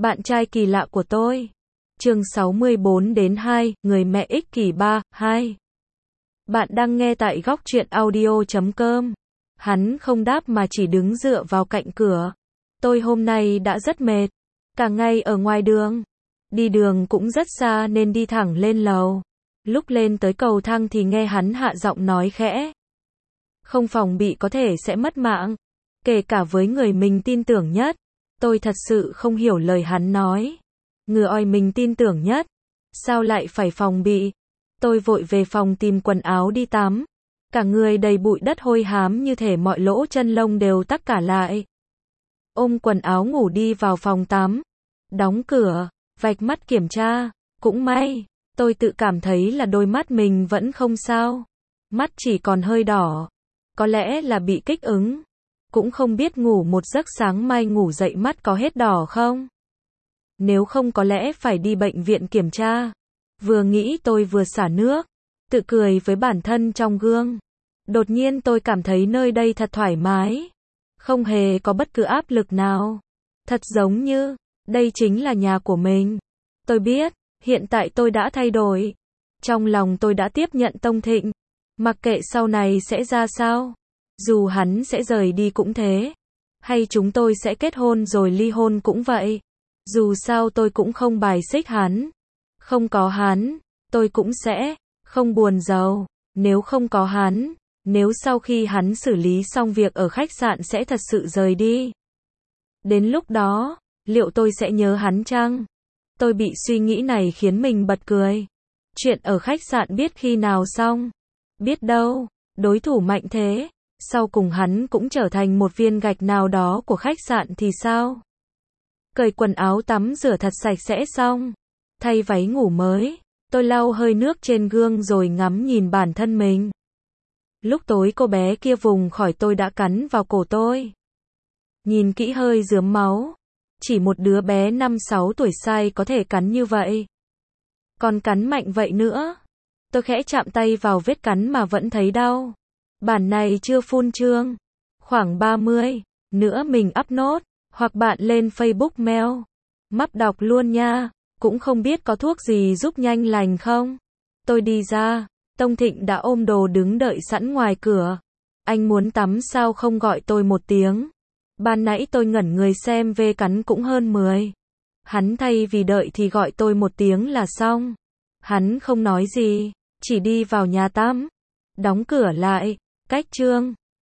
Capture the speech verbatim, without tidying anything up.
Bạn trai kỳ lạ của tôi. Chương sáu mươi bốn đến hai, người mẹ ích kỷ ba, hai. Bạn đang nghe tại góc truyện audio chấm com. Hắn không đáp mà chỉ đứng dựa vào cạnh cửa. Tôi hôm nay đã rất mệt. Cả ngày ở ngoài đường. Đi đường cũng rất xa nên đi thẳng lên lầu. Lúc lên tới cầu thang thì nghe hắn hạ giọng nói khẽ. Không phòng bị có thể sẽ mất mạng. Kể cả với người mình tin tưởng nhất. Tôi thật sự không hiểu lời hắn nói. Người mình tin tưởng nhất. Sao lại phải phòng bị? Tôi vội về phòng tìm quần áo đi tắm. Cả người đầy bụi đất hôi hám như thể mọi lỗ chân lông đều tắc cả lại. Ôm quần áo ngủ đi vào phòng tắm. Đóng cửa, vạch mắt kiểm tra. Cũng may, tôi tự cảm thấy là đôi mắt mình vẫn không sao. Mắt chỉ còn hơi đỏ. Có lẽ là bị kích ứng. Cũng không biết ngủ một giấc sáng mai ngủ dậy mắt có hết đỏ không? Nếu không có lẽ phải đi bệnh viện kiểm tra. Vừa nghĩ tôi vừa xả nước. Tự cười với bản thân trong gương. Đột nhiên tôi cảm thấy nơi đây thật thoải mái. Không hề có bất cứ áp lực nào. Thật giống như, đây chính là nhà của mình. Tôi biết, hiện tại tôi đã thay đổi. Trong lòng tôi đã tiếp nhận Tông Thịnh. Mặc kệ sau này sẽ ra sao. Dù hắn sẽ rời đi cũng thế. Hay chúng tôi sẽ kết hôn rồi ly hôn cũng vậy. Dù sao tôi cũng không bài xích hắn. Không có hắn, tôi cũng sẽ không buồn giàu. Nếu không có hắn, nếu sau khi hắn xử lý xong việc ở khách sạn sẽ thật sự rời đi. Đến lúc đó, liệu tôi sẽ nhớ hắn chăng? Tôi bị suy nghĩ này khiến mình bật cười. Chuyện ở khách sạn biết khi nào xong. Biết đâu, đối thủ mạnh thế. Sau cùng hắn cũng trở thành một viên gạch nào đó của khách sạn thì sao? Cởi quần áo tắm rửa thật sạch sẽ xong. Thay váy ngủ mới. Tôi lau hơi nước trên gương rồi ngắm nhìn bản thân mình. Lúc tối cô bé kia vùng khỏi tôi đã cắn vào cổ tôi. Nhìn kỹ hơi rướm máu. Chỉ một đứa bé năm sáu tuổi sai có thể cắn như vậy. Còn cắn mạnh vậy nữa. Tôi khẽ chạm tay vào vết cắn mà vẫn thấy đau. Bản này chưa phun trương. Khoảng ba mươi. Nữa mình up nốt. Hoặc bạn lên Facebook mail. Map đọc luôn nha. Cũng không biết có thuốc gì giúp nhanh lành không. Tôi đi ra. Tông Thịnh đã ôm đồ đứng đợi sẵn ngoài cửa. Anh muốn tắm sao không gọi tôi một tiếng. Ban nãy tôi ngẩn người xem vê cắn cũng hơn mười. Hắn thay vì đợi thì gọi tôi một tiếng là xong. Hắn không nói gì. Chỉ đi vào nhà tắm. Đóng cửa lại. Cách chương.